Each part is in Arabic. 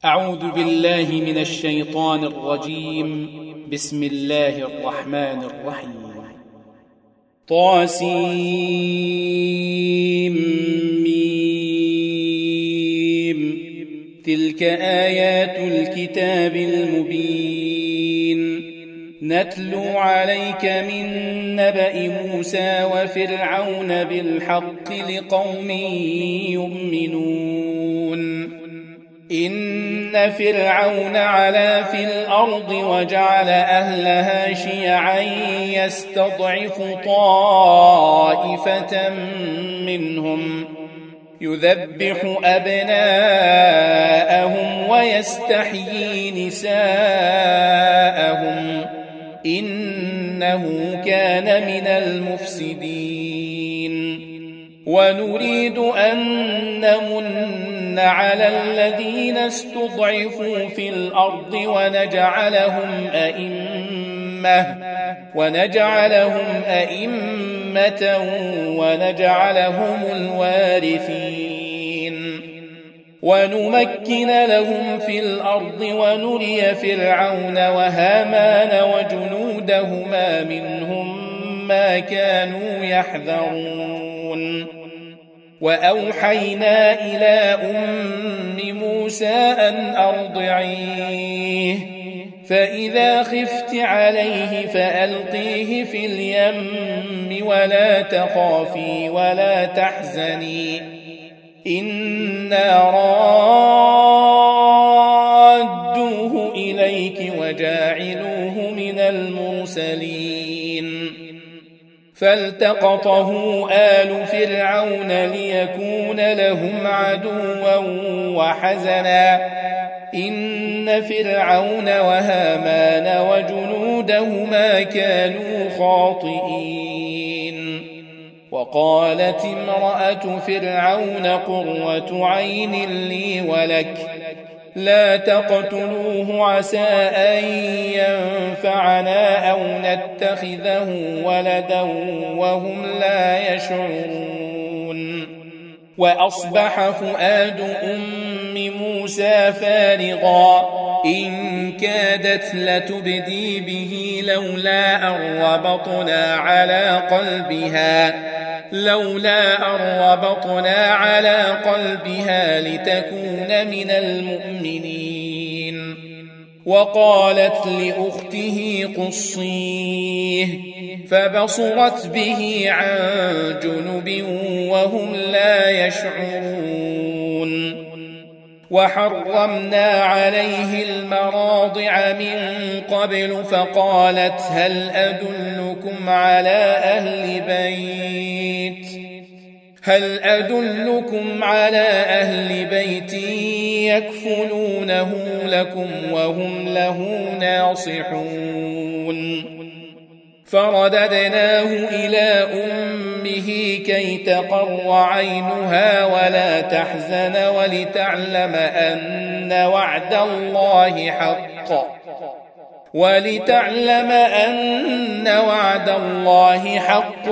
أعوذ بالله من الشيطان الرجيم. بسم الله الرحمن الرحيم. طاسيم ميم. تلك آيات الكتاب المبين. نتلو عليك من نبأ موسى وفرعون بالحق لقوم يؤمنون. إن فرعون علا في الأرض وجعل أهلها شيعا يستضعف طائفة منهم يذبح أبناءهم ويستحيي نساءهم إنه كان من المفسدين. ونريد أن نمن على الذين استضعفوا في الأرض ونجعلهم أئمة ونجعلهم الوارثين ونمكن لهم في الأرض ونري فرعون وهامان وجنودهما منهم ما كانوا يحذرون. وأوحينا إلى أم موسى أن أرضعيه فإذا خفت عليه فألقيه في اليم ولا تخافي ولا تحزني إنا رادوه إليك وجاعلوه من المرسلين. فالتقطه آل فرعون ليكون لهم عدوا وحزنا إن فرعون وهامان وجنودهما كانوا خاطئين. وقالت امرأة فرعون قرة عين لي ولك لا تقتلوه عسى أن ينفعنا أو نتخذه ولدا وهم لا يشعرون. وأصبح فؤاد أم موسى فارغا إن كادت لتبدي به لولا أن ربطنا على قلبها لتكون من المؤمنين. وقالت لأخته قصيه فبصرت به عن جنب وهم لا يشعرون. وحرمنا عليه المراضع من قبل فقالت هل أدلكم على أهل بيت يكفلونه لكم وهم له ناصحون. فرددناه إلى أمه كي تقر عينها ولا تحزن ولتعلم أن وعد الله حق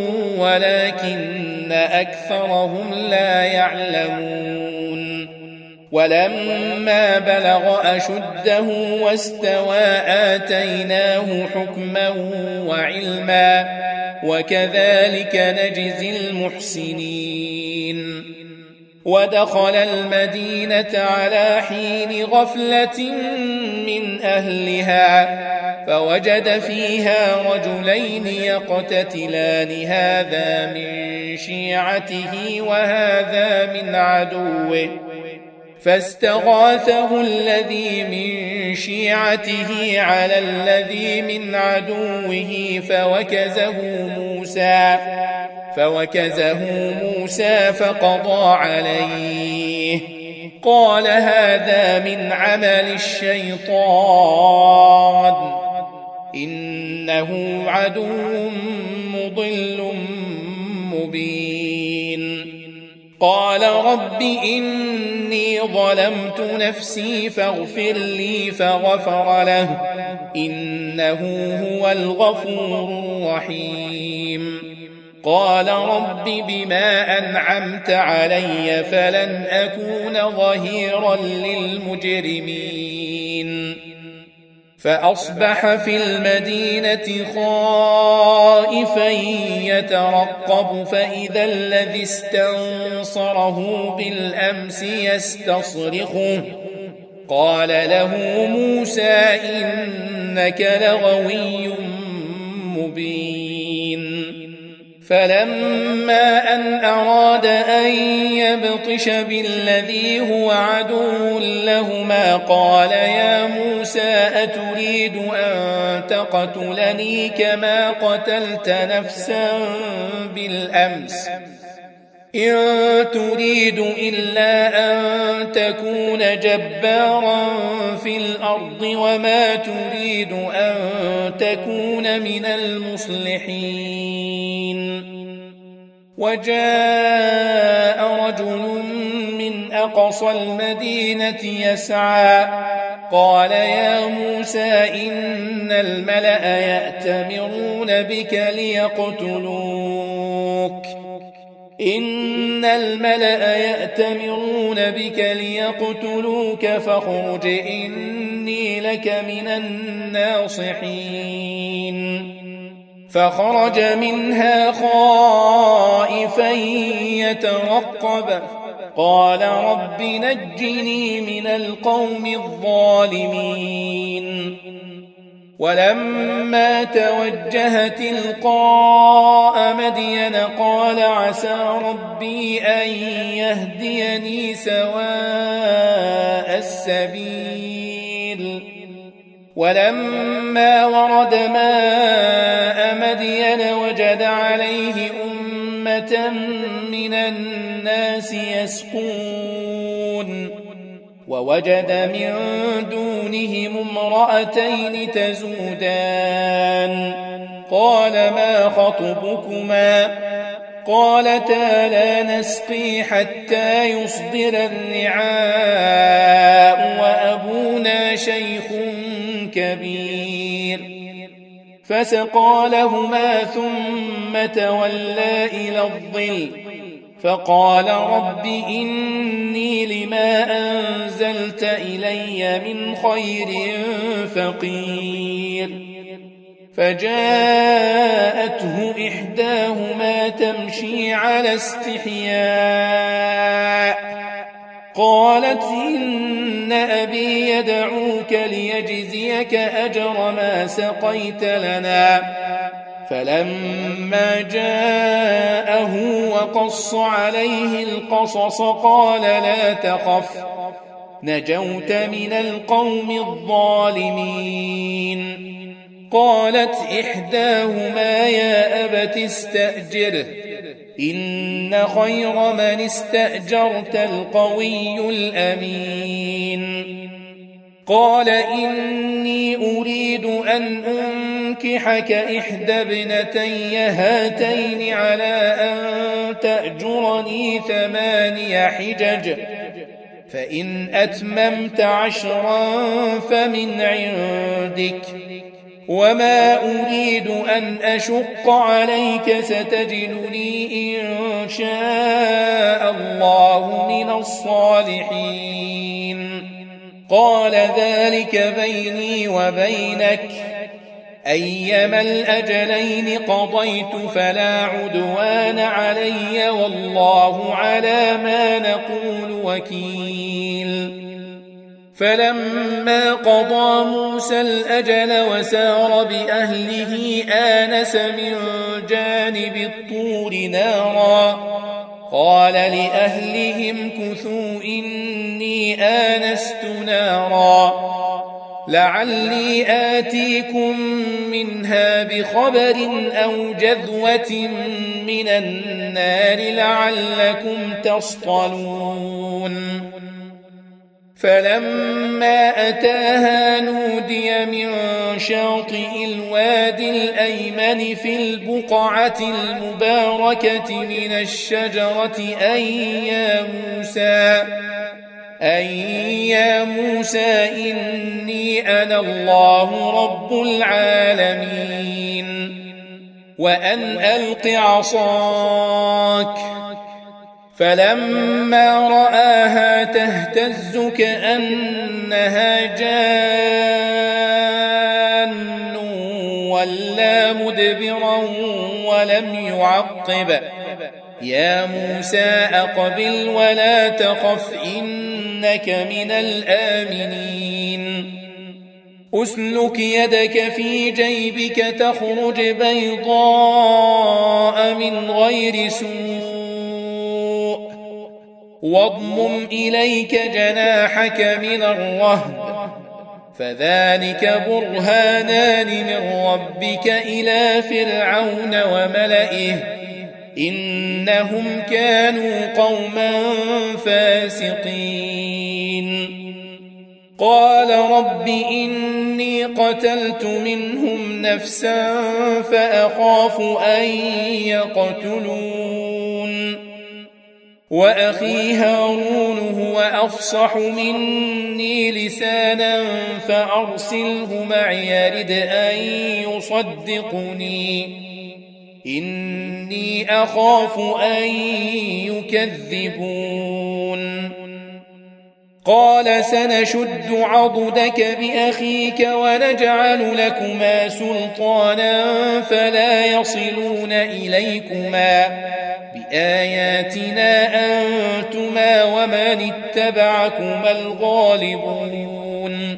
ولكن أكثرهم لا يعلمون. ولما بلغ أشده واستوى آتيناه حكما وعلما وكذلك نجزي المحسنين. ودخل المدينة على حين غفلة من أهلها فوجد فيها رجلين يقتتلان هذا من شيعته وهذا من عدوه فاستغاثه الذي من شيعته على الذي من عدوه فوكزه موسى فقضى عليه. قال هذا من عمل الشيطان إنه عدو مضل مبين. قال رب إني ظلمت نفسي فاغفر لي فغفر له إنه هو الغفور الرحيم. قال رب بما أنعمت علي فلن أكون ظهيرا للمجرمين فأصبح في المدينة خائفا يترقب فإذا الذي استنصره بالأمس يستصرخه قال له موسى إنك لغوي مبين فلما أن أراد أن يبطش بالذي هو عدو لهما قال يا موسى أتريد أن تقتلني كما قتلت نفسا بالأمس إن تريد إلا أن تكون جبارا في الأرض وما تريد أن تكون من المصلحين وجاء رجل من أقصى المدينة يسعى قال يا موسى إن الملأ يأتمرون بك ليقتلوك فاخرج إني لك من الناصحين فخرج منها خائفا يترقب قال رب نجني من القوم الظالمين ولما توجه تلقاء مدين قال عسى ربي أن يهديني سواء السبيل ولما ورد ماء مدين وجد عليه أمة من الناس يسقون ووجد من دونهم امرأتين تزودان قال ما خطبكما قالتا لا نسقي حتى يصدر الرعاء وأبونا شيخ كبير فسقى لهما ثم تولى إلى الظل فقال رب إني لما أنزلت إلي من خير فقير فجاءته إحداهما تمشي على استحياء قالت إن أبي يدعوك ليجزيك أجر ما سقيت لنا فلما جاءه وقص عليه القصص قال لا تخف نجوت من القوم الظالمين قالت إحداهما يا أبت استأجره إن خير من استأجرت القوي الأمين قال إني أريد أن أنكحك إحدى ابنتي هاتين على أن تأجرني 8 حجج فإن أتممت 10 فمن عندك وما أريد أن أشق عليك ستجدني إن شاء الله من الصالحين قال ذلك بيني وبينك أيما الأجلين قضيت فلا عدوان علي والله على ما نقول وكيل فلما قضى موسى الأجل وسار بأهله آنس من جانب الطور نارا قال لأهلهم كثوا إني آنست نارا لعلي آتيكم منها بخبر أو جذوة من النار لعلكم تصطلون فلما أتاها نودي من شاطئ الوادي الأيمن في البقعة المباركة من الشجرة أي يا موسى إني أنا الله رب العالمين وأن ألق عصاك. فلما رآها تهتز كأنها جان ولا مدبرا ولم يعقب. يا موسى أقبل ولا تخف إنك من الآمنين. أسلك يدك في جيبك تخرج بيضاء من غير سوء واضمم إليك جناحك من الرهب فذلك برهانان من ربك إلى فرعون وملئه إنهم كانوا قوما فاسقين. قال رب إني قتلت منهم نفسا فأخاف أن يقتلون وأخي هارون هو أفصح مني لسانا فأرسله معي يرد أن يصدقني إني أخاف أن يكذبون. قال سنشد عضدك بأخيك ونجعل لكما سلطانا فلا يصلون إليكما بآياتنا أنتما ومن اتبعكما الغالبون.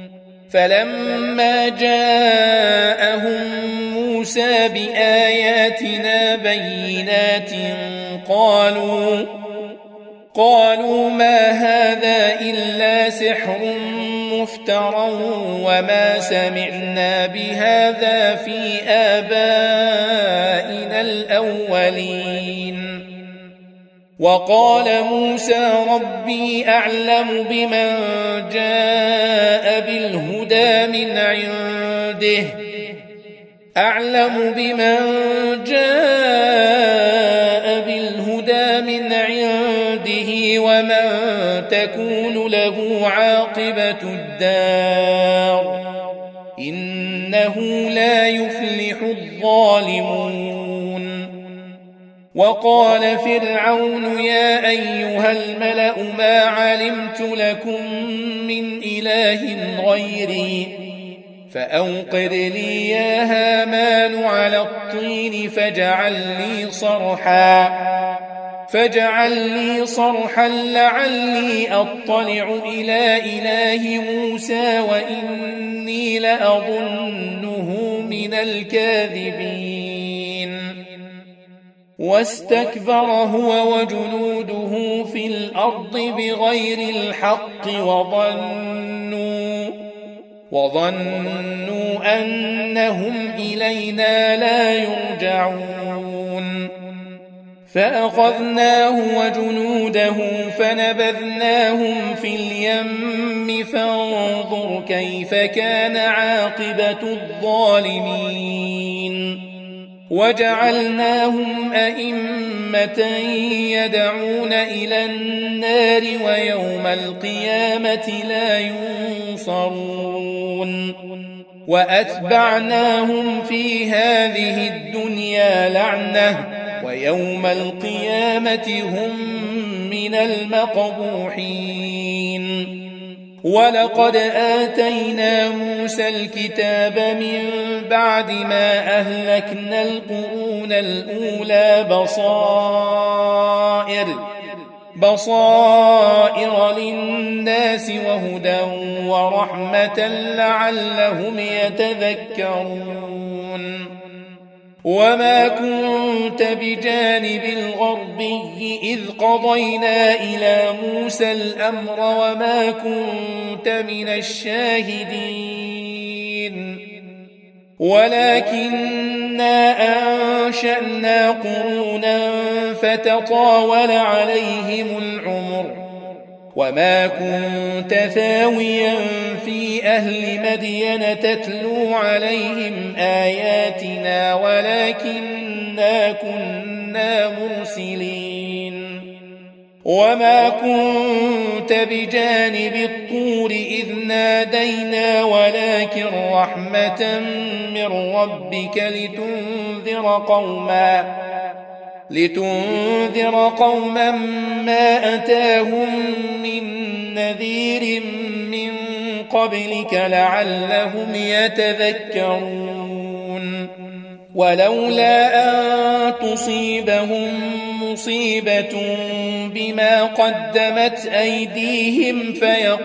فلما جاءهم موسى بآياتنا بينات قالوا ما هذا إلا سحر مفترى وما سمعنا بهذا في آبائنا الأولين. وقال موسى ربي أعلم بمن جاء بالهدى من عنده ومن تكون له عاقبة الدار إنه لا يفلح الظالمون. وقال فرعون يا أيها الملأ ما علمت لكم من إله غيري فأوقد لي يا هامان على الطين فاجعل لي صرحا لعلي أطلع إلى إله موسى وإني لأظنه من الكاذبين. واستكبر هو وجنوده في الأرض بغير الحق وظنوا أنهم إلينا لا يرجعون. فأخذناه وجنوده فنبذناهم في اليم فانظر كيف كان عاقبة الظالمين. وجعلناهم أئمة يدعون إلى النار ويوم القيامة لا ينصرون. وأتبعناهم في هذه الدنيا لعنة ويوم القيامة هم من المقبوحين. ولقد آتينا موسى الكتاب من بعد ما أهلكنا القرون الأولى بصائر للناس وهدى ورحمة لعلهم يتذكرون. وما كنت بجانب الغربي إذ قضينا إلى موسى الأمر وما كنت من الشاهدين ولكننا أنشأنا قرونا فتطاول عليهم العمر وما كنت ثاويا في أهل مدين تتلو عليهم آياتنا ولكننا كنا مرسلين. وما كنت بجانب الطور إذ نادينا ولكن رحمة من ربك لتنذر قوما ما أتاهم من نذير من قبلك لعلهم يتذكرون ولولا أن تصيبهم مصيبة بما قدمت أيديهم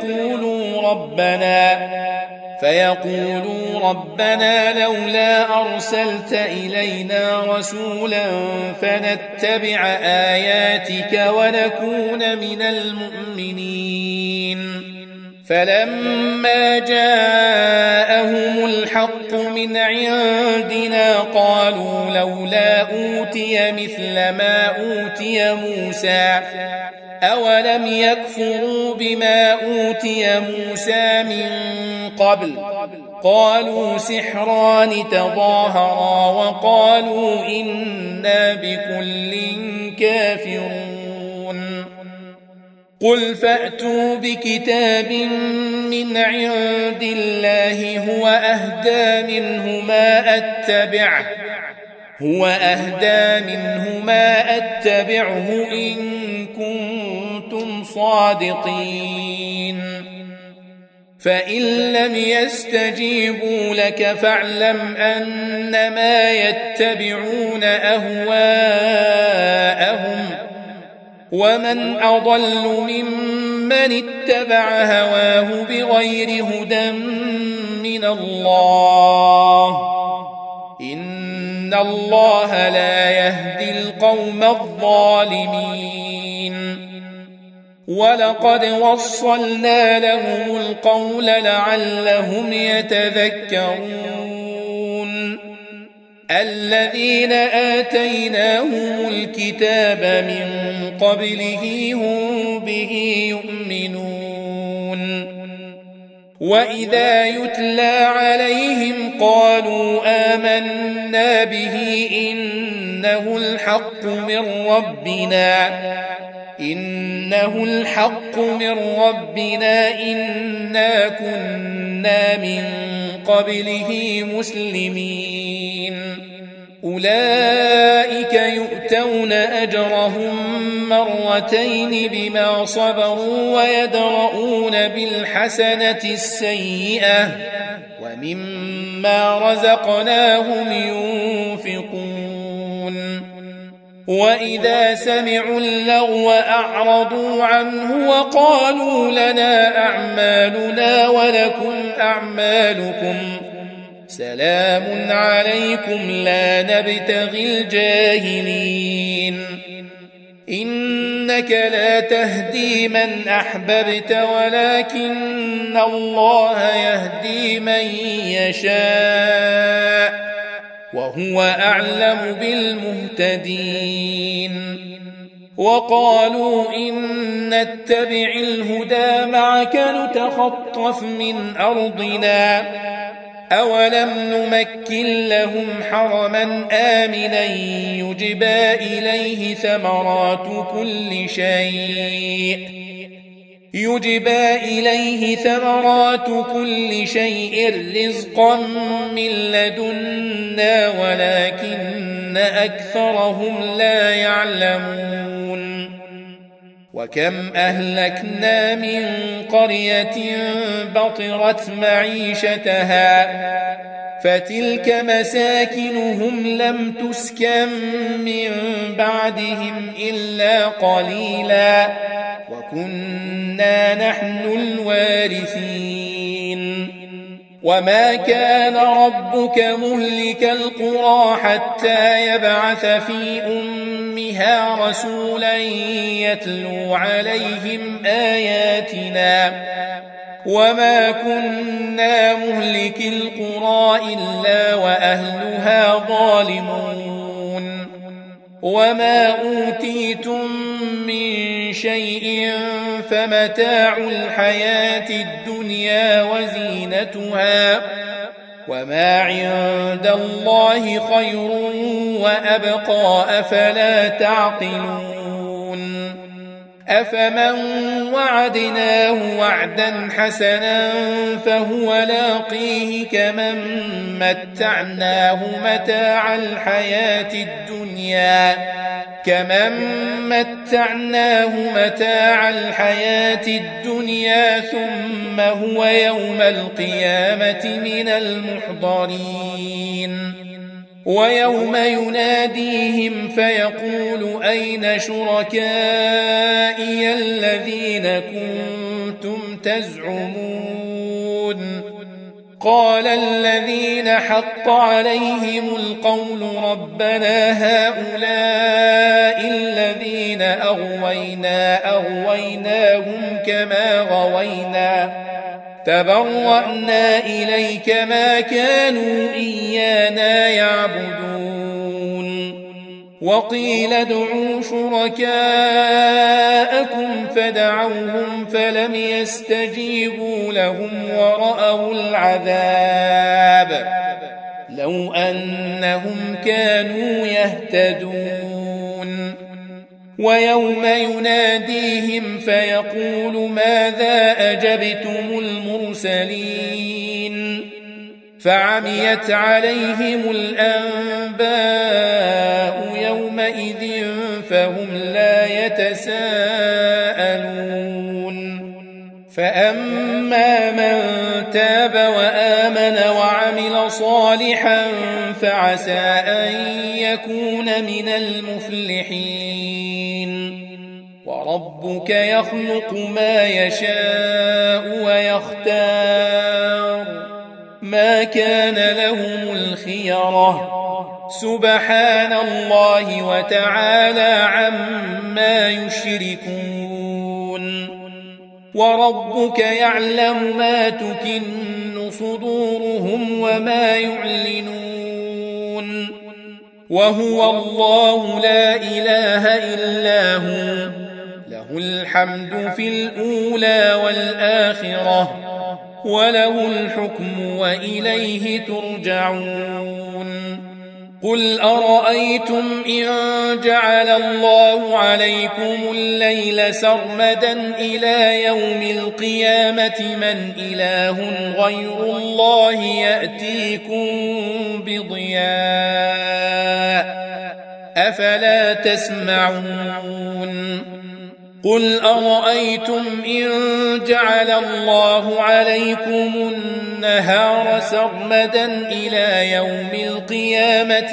فيقولوا ربنا لولا أرسلت إلينا رسولا فنتبع آياتك ونكون من المؤمنين فلما جاءهم الحق من عندنا قالوا لولا أوتي مثل ما أوتي موسى أولم يكفروا بما أوتي موسى من قبل قالوا سحران تظاهرا وقالوا إنا بكل كافرون قل فأتوا بكتاب من عند الله هو أهدى منه ما أتبعه إن كنتم صادقين فإن لم يستجيبوا لك فاعلم أنما يتبعون أهواءهم ومن أضل ممن اتبع هواه بغير هدى من الله إن الله لا يهدي القوم الظالمين ولقد وصلنا لهم القول لعلهم يتذكرون الذين آتيناهم الكتاب من قبله هم به يؤمنون وإذا يتلى عليهم قالوا آمنا به إنه الحق من ربنا إنا كنا من قبله مسلمين أولئك يؤتون أجرهم مرتين بما صبروا ويدرؤون بالحسنة السيئة ومما رزقناهم ينفقون وإذا سمعوا اللغو أعرضوا عنه وقالوا لنا أعمالنا ولكم أعمالكم سلام عليكم لا نبتغي الجاهلين إنك لا تهدي من أحببت ولكن الله يهدي من يشاء وهو أعلم بالمهتدين وقالوا إن نتبع الهدى معك نتخطف من أرضنا أولم نمكن لهم حرما آمنا يجبى إليه ثمرات كل شيء رزقا من لدنا ولكن أكثرهم لا يعلمون وكم أهلكنا من قرية بطرت معيشتها فتلك مساكنهم لم تسكن من بعدهم إلا قليلا وكنا نحن الوارثين وما كان ربك مهلك القرى حتى يبعث في أمها رسولا يتلو عليهم آياتنا وما كنا مهلك القرى إلا وأهلها ظالمون وما أوتيتم من شيء فمتاع الحياة الدنيا وزينتها وما عند الله خير وأبقى أفلا تعقلون أفمن وعدناه وعدا حسنا فهو لاقيه كمن متعناه متاع الحياة الدنيا ثم هو يوم القيامة من المحضرين ويوم يناديهم فيقول أين شركائي الذين كنتم تزعمون قال الذين حق عليهم القول ربنا هؤلاء الذين أغويناهم كما غوينا تبرأنا إليك ما كانوا إيانا يعبدون وقيل ادعوا شركاءكم فدعوهم فلم يستجيبوا لهم ورأوا العذاب لو أنهم كانوا يهتدون ويوم يناديهم فيقول ماذا أجبتم المرسلين فعميت عليهم الأنباء يومئذ فهم لا يتساءلون فأما من تاب وآمن وعمل صالحا فعسى أن يكون من المفلحين وربك يخلق ما يشاء ويختار ما كان لهم الخيرة سبحان الله وتعالى عما يشركون وربك يعلم ما تكن صدورهم وما يعلنون وهو الله لا إله إلا هو له الحمد في الأولى والآخرة وله الحكم وإليه ترجعون قل أرأيتم إن جعل الله عليكم الليل سرمدا إلى يوم القيامة من إله غير الله يأتيكم بضياء أفلا تسمعون قل أرأيتم إن جعل الله عليكم النهار سرمدا إلى يوم القيامة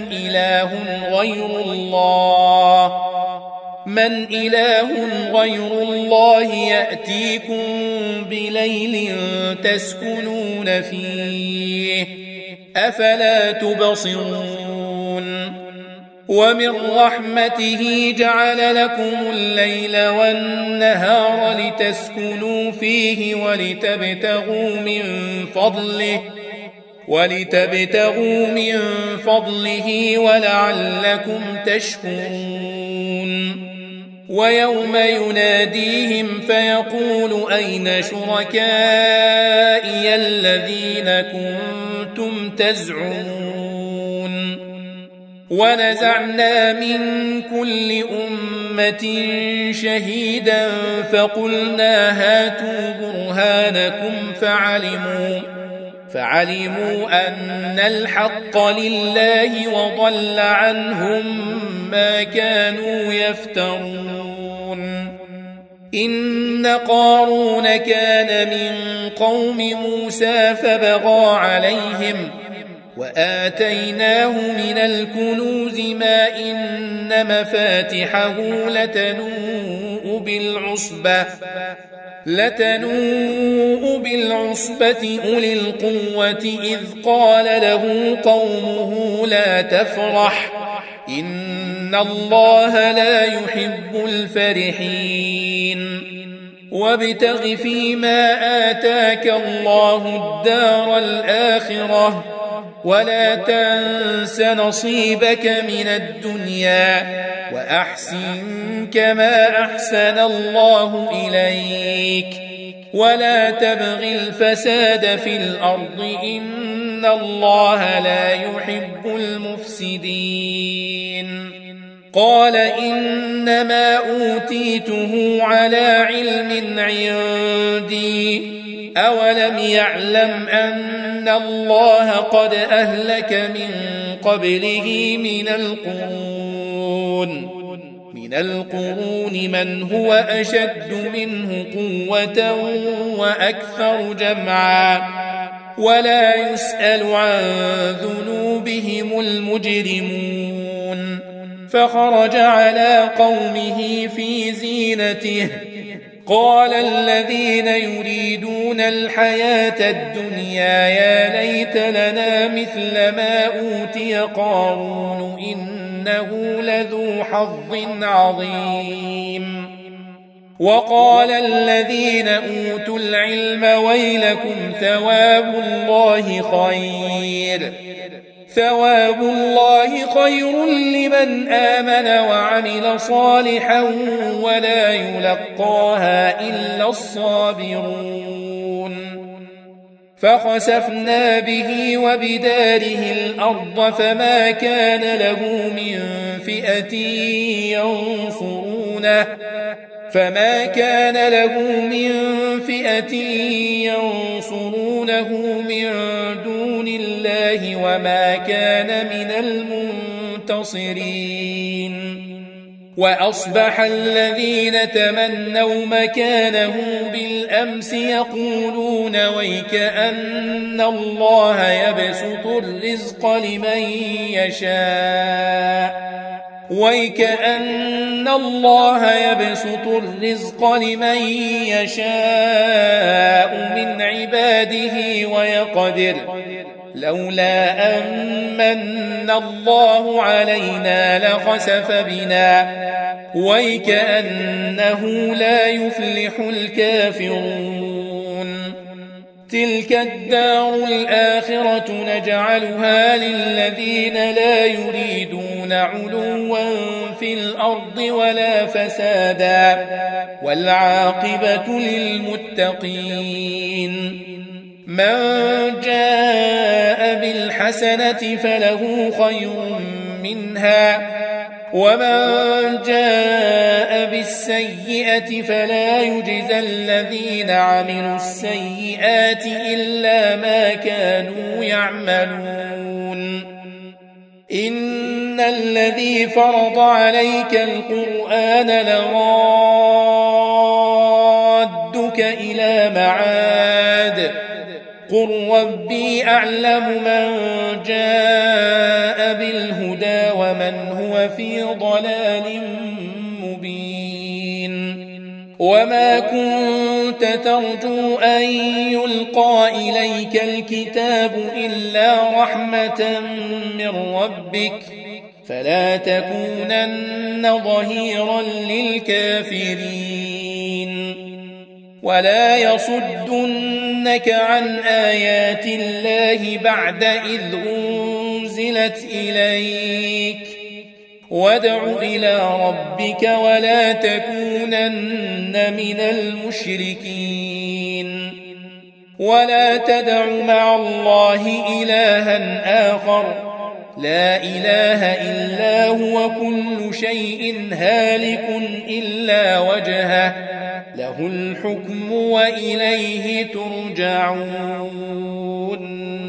من إله غير الله يأتيكم بليل تسكنون فيه أفلا تبصرون ومن رحمته جعل لكم الليل والنهار لتسكنوا فيه ولتبتغوا من فضله ولعلكم تشكرون ويوم يناديهم فيقول أين شركائي الذين كنتم تزعمون ونزعنا من كل أمة شهيدا فقلنا هاتوا برهانكم فعلموا أن الحق لله وضل عنهم ما كانوا يفترون إن قارون كان من قوم موسى فبغى عليهم وآتيناه من الكنوز ما إن مفاتحه لتنوء بالعصبة أولي القوة إذ قال له قومه لا تفرح إن الله لا يحب الفرحين وابتغ فيما آتاك الله الدار الآخرة ولا تنس نصيبك من الدنيا وأحسن كما أحسن الله إليك ولا تبغ الفساد في الأرض إن الله لا يحب المفسدين قال إنما أوتيته على علم عندي أولم يعلم أن الله قد أهلك من قبله من القرون من هو أشد منه قوة وأكثر جمعا ولا يسأل عن ذنوبهم المجرمون فخرج على قومه في زينته قال الذين يريدون الحياة الدنيا يا ليت لنا مثل ما أوتي قارون إنه لذو حظ عظيم وقال الذين أوتوا العلم ويلكم ثواب الله خير لمن آمن وعمل صالحا ولا يلقاها إلا الصابرون فخسفنا به وبداره الأرض فما كان له من فئة ينصرونه من دون الله وما كان من المنتصرين وأصبح الذين تمنوا مكانه بالأمس يقولون ويكأن الله يبسط الرزق لمن يشاء من عباده ويقدر لولا أمن الله علينا لخسف بنا ويكأنه لا يفلح الكافرون تلك الدار الآخرة نجعلها للذين لا يريدون علوا في الأرض ولا فسادا والعاقبة للمتقين من جاء بالحسنة فله خير منها ومن جاء بالسيئة فلا يجزى الذين عملوا السيئات إلا ما كانوا يعملون إن الذي فرض عليك القرآن لرادك إلى معاد قل ربي أعلم من جاء بالهدى ومن هو في ضلال مبين وما كنت ترجو أن يلقى إليك الكتاب إلا رحمة من ربك فلا تكونن ظهيرا للكافرين ولا يصدنك عن آيات الله بعد إذ أنزلت إليك وادع إلى ربك ولا تكونن من المشركين ولا تدع مع الله إلها آخر لا إله إلا هو كل شيء هالك إلا وجهه له الحكم وإليه ترجعون